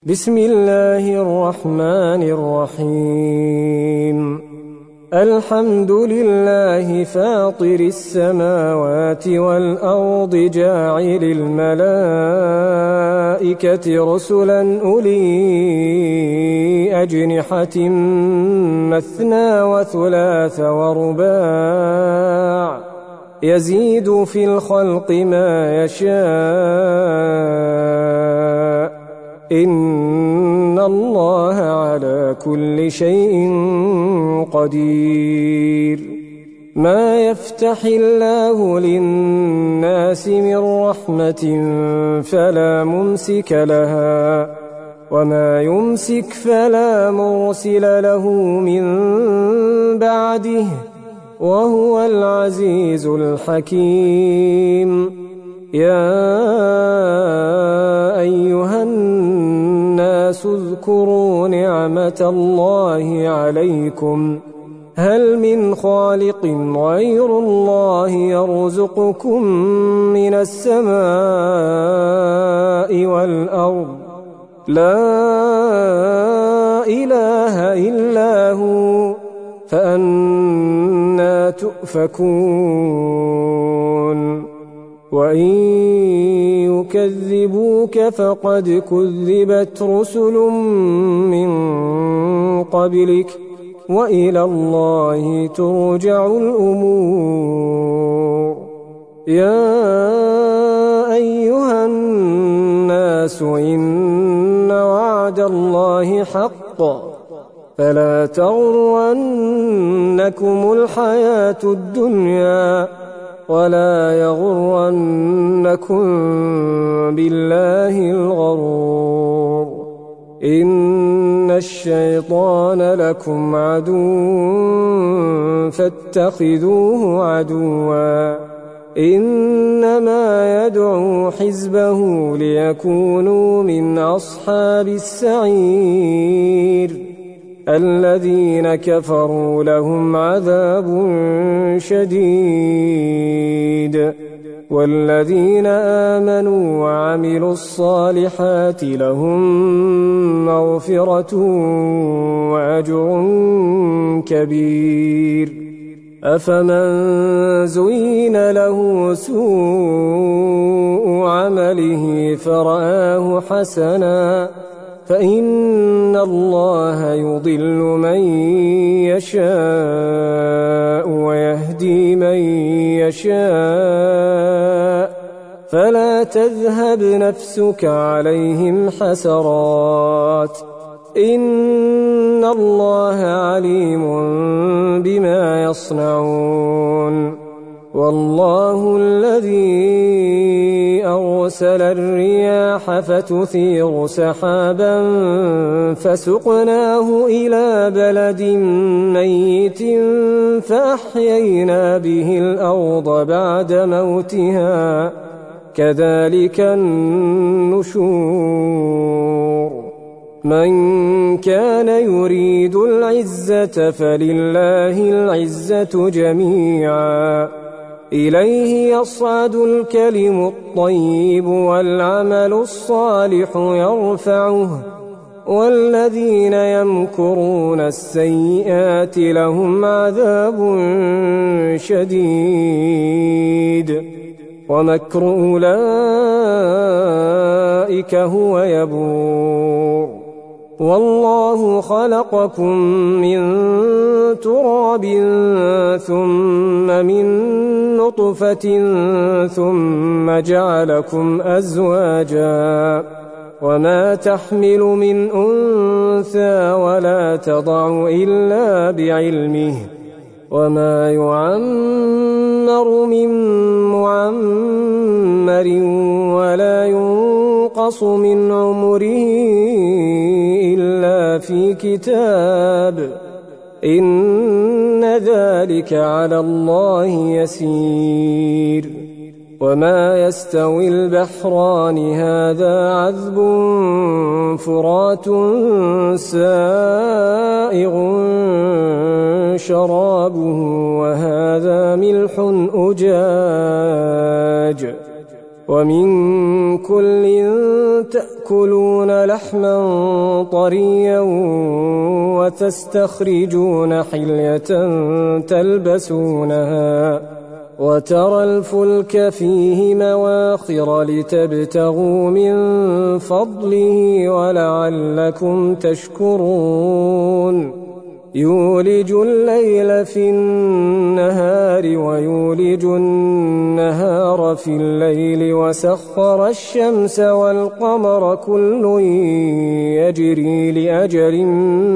بسم الله الرحمن الرحيم. الحمد لله فاطر السماوات والأرض جاعل الملائكة رسلا أولي أجنحة مثنى وثلاث ورباع يزيد في الخلق ما يشاء إن الله على كل شيء قدير. ما يفتح الله للناس من رحمة فلا ممسك لها وما يمسك فلا مرسل له من بعده وهو العزيز الحكيم. يا أيها الناس اذكروا نعمة الله عليكم هل من خالق غير الله يرزقكم من السماء والأرض لا إله إلا هو فأنى تؤفكون. وإن يكذبوك فقد كذبت رسل من قبلك وإلى الله ترجع الأمور. يا أيها الناس إن وعد الله حق فلا تغرنكم الحياة الدنيا ولا يغرنكم بالله الغرور. إن الشيطان لكم عدو فاتخذوه عدوا إنما يدعو حزبه ليكونوا من أصحاب السعير. الذين كفروا لهم عذاب شديد والذين آمنوا وعملوا الصالحات لهم مغفرة وأجر كبير. أفمن زين له سوء عمله فرآه حسنا فإن الله يضل من يشاء ويهدي من يشاء فلا تذهب نفسك عليهم حسرات إن الله عليم بما يصنعون. والله الذي أرسل الرياح فتثير سحابا فسقناه إلى بلد ميت فأحيينا به الأرض بعد موتها كذلك النشور. من كان يريد العزة فلله العزة جميعا إليه يصعد الكلم الطيب والعمل الصالح يرفعه والذين يمكرون السيئات لهم عذاب شديد ومكر أولئك هو يبور. والله خلقكم من تراب ثم من نطفة ثم جعلكم أزواجا وما تحمل من أنثى ولا تضع إلا بعلمه وما يعمر من معمر ولا ينقص من عمره إلا في كتاب إن ذلك على الله يسير. وما يستوي البحران هذا عذب فرات سائغ شرابه وهذا ملح أجاج ومن كل تأكلون لحما طريا وتستخرجون حلية تلبسونها وترى الفلك فيه مواخر لتبتغوا من فضله ولعلكم تشكرون يولج الليل في النهار ويولج النهار في الليل وسخر الشمس والقمر كل يجري لأجل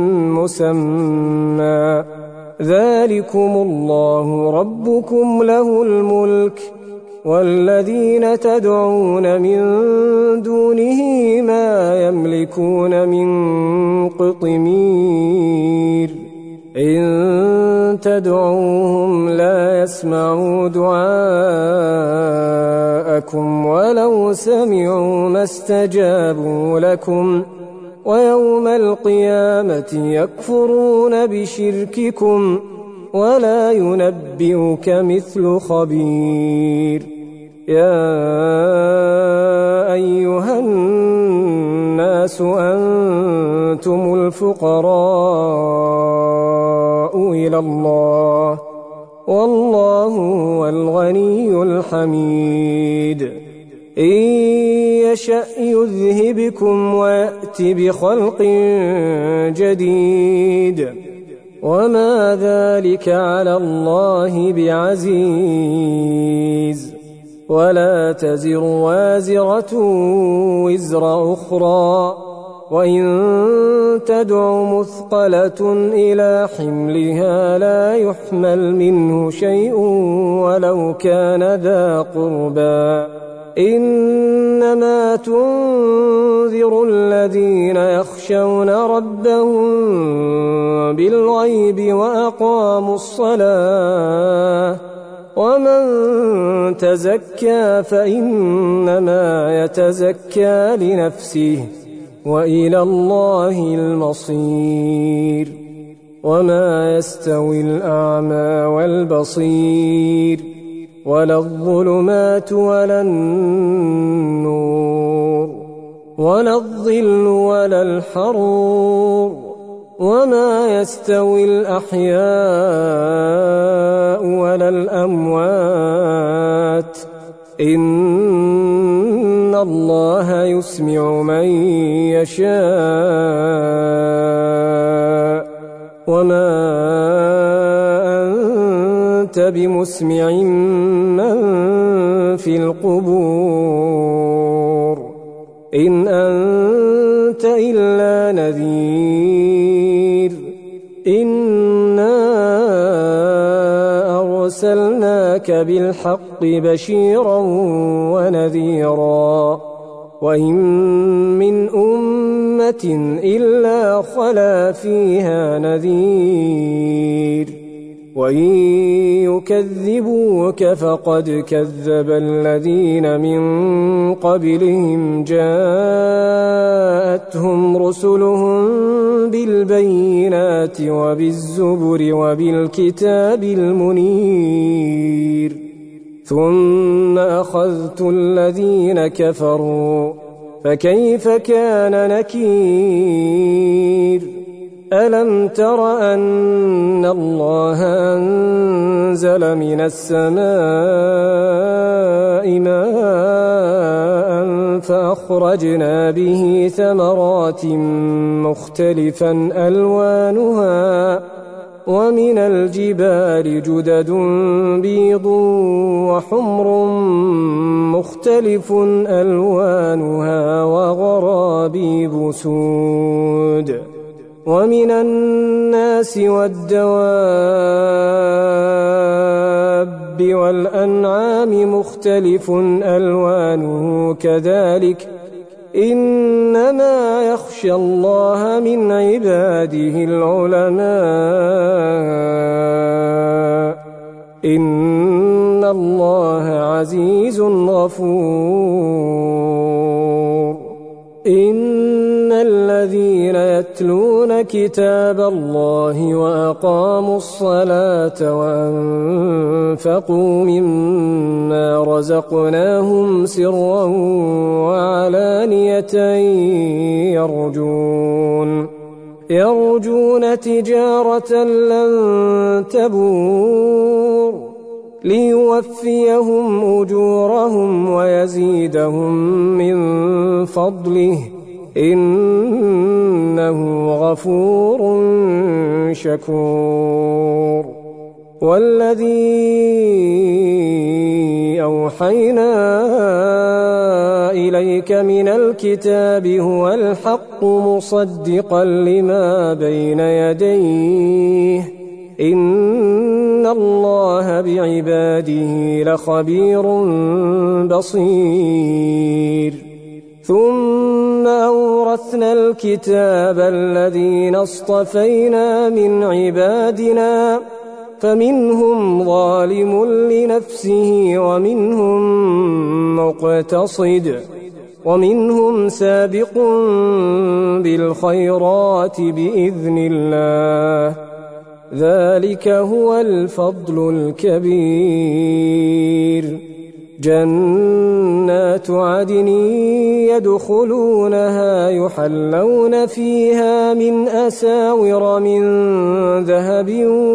مسمى ذلكم الله ربكم له الملك والذين تدعون من دونه ما يملكون من قطمير إن تدعوهم لا يسمعوا دعاءكم ولو سمعوا ما استجابوا لكم ويوم القيامة يكفرون بشرككم ولا ينبئك مثل خبير يا أيها الناس أنتم الفقراء إلى الله والله هو الغني الحميد إن يشأ يذهبكم ويأت بخلق جديد وما ذلك على الله بعزيز ولا تزر وازرة وزر أخرى وإن تدع مثقلة إلى حملها لا يحمل منه شيء ولو كان ذا قربى إنما تنذر الذين يخشون ربهم بالغيب وأقاموا الصلاة ومن تزكى فإنما يتزكى لنفسه وإلى الله المصير وما يستوي الأعمى والبصير ولا الظلمات ولا النور ولا الظل ولا الحرور وما يستوي الأحياء ولا الأموات إن الله يسمع من يشاء وما أنت بمسمع من في القبور إن أنت إلا نذير إنا أرسلناك بالحق بشيرا ونذيرا وإن من أمة إلا خلا فيها نذير وإن يكذبوك فقد كذب الذين من قبلهم جاءتهم رسلهم بالبينات وبالزبر وبالكتاب المنير ثم أخذت الذين كفروا فكيف كان نكير ألم تر أن الله أنزل من السماء ماء فأخرجنا به ثمرات مختلفا ألوانها ومن الجبال جدد بيض وحمر مختلف ألوانها وغرابيب سود ومن الناس والدواب والأنعام مختلف ألوانه كذلك إنما يخشى الله من عباده العلماء إن الله عزيز غفور إن الذين يتلون كتاب الله وأقاموا الصلاة وأنفقوا مما رزقناهم سرا وعلانية يرجون تجارة لن تبور ليوفيهم أجورهم ويزيدهم من فضله إنه غفور شكور. والذي أوحينا إليك من الكتاب هو الحق مصدقا لما بين يديه إن الله بعباده لخبير بصير. ثم أورثنا الكتاب الذين اصطفينا من عبادنا فمنهم ظالم لنفسه ومنهم مقتصد ومنهم سابق بالخيرات بإذن الله ذلك هو الفضل الكبير. جنات عدن يدخلونها يحلون فيها من أساور من ذهب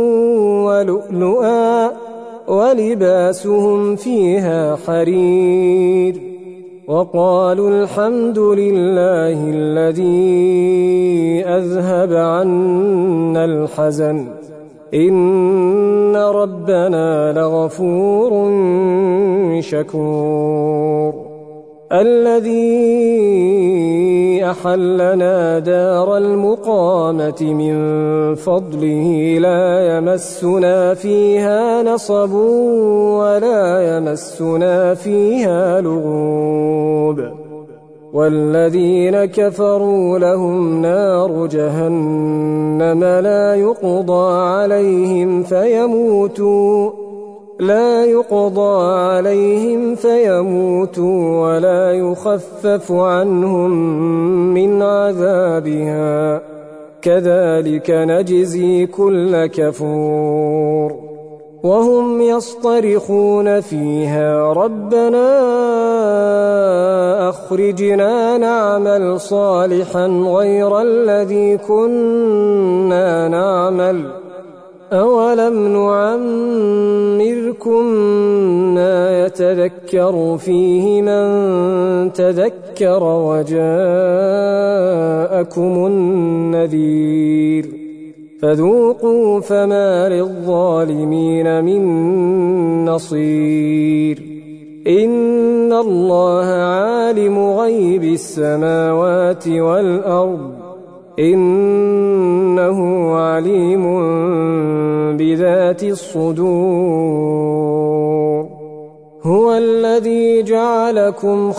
ولؤلؤا ولباسهم فيها حرير. وقالوا الحمد لله الذي أذهب عنا الحزن إن ربنا لغفور شكور. الذي أحلنا دار المقامة من فضله لا يمسنا فيها نصب ولا يمسنا فيها لغوب. والذين كفروا لهم نار جهنم لا يقضى عليهم فيموتوا ولا يخفف عنهم من عذابها كذلك نجزي كل كفور. وهم يصطرخون فيها ربنا أخرجنا نعمل صالحا غير الذي كنا نعمل أولم نعمركم ما يتذكر فيه من تذكر وجاءكم النذير فذوقوا فما للظالمين من نصير. إن الله عالم غيب السماوات والأرض إنه عليم بذات الصدور. هو الذي جعلكم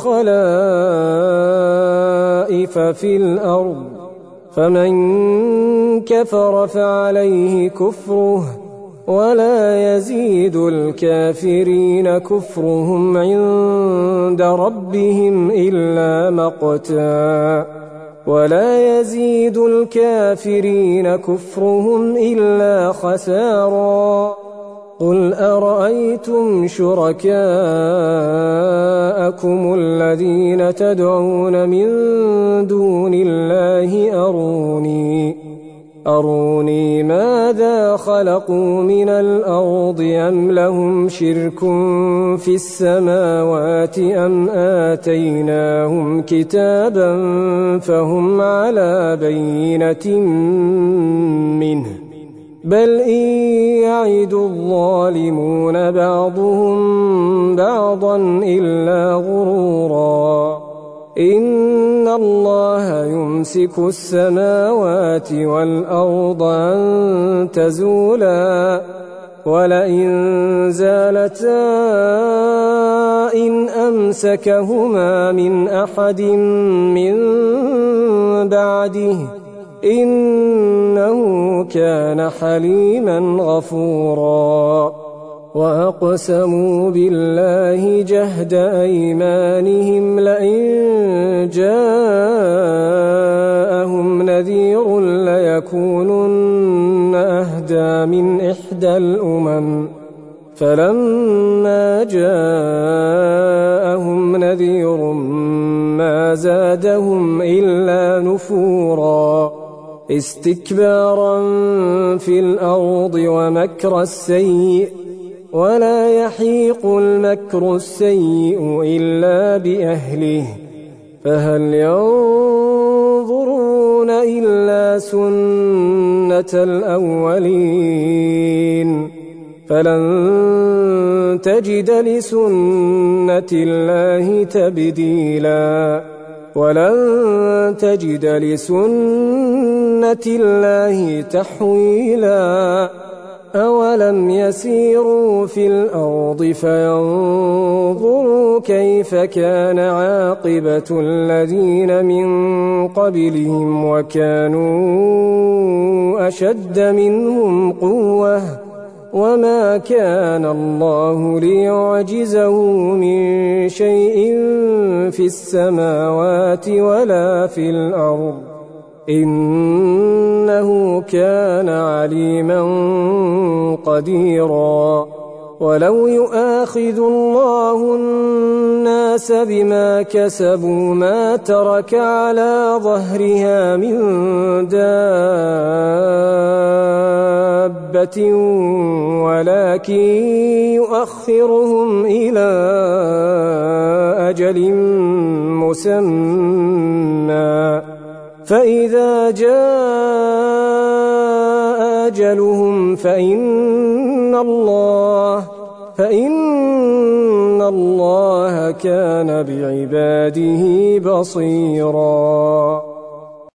خلائف في الأرض فمن كفر فعليه كفره ولا يزيد الكافرين كفرهم عند ربهم إلا مقتا ولا يزيد الكافرين كفرهم إلا خسارا. قل أرأيتم شركاءكم الذين تدعون من دون الله أروني ماذا خلقوا من الأرض أم لهم شرك في السماوات أم آتيناهم كتابا فهم على بينة منه بل إن يعد الظالمون بعضهم بعضا إلا غرورا. إن الله يمسك السماوات والأرض أن تزولا ولئن زالتا إن أمسكهما من أحد من بعده إنه كان حليما غفورا. وأقسموا بالله جهد أيمانهم لئن جاءهم نذير ليكونن أهدى من إحدى الأمم فلما جاءهم نذير ما زادهم إلا نفورا استكبارا في الأرض ومكر السيء ولا يحيق المكر السيء إلا بأهله فهل ينظرون إلا سنة الأولين فلن تجد لسنة الله تبديلا ولن تجد لسنة الله تحويلا أولم يسيروا في الأرض فينظروا كيف كان عاقبة الذين من قبلهم وكانوا أشد منهم قوة وما كان الله ليعجزه من شيء في السماوات ولا في الأرض إنه كان عليما قديرا ولو يؤاخذ الله الناس بما كسبوا ما ترك على ظهرها من دابة ولكن يؤخرهم إلى أجل مسمى فإذا جاء أجلهم فإن الله كان بعباده بصيرا.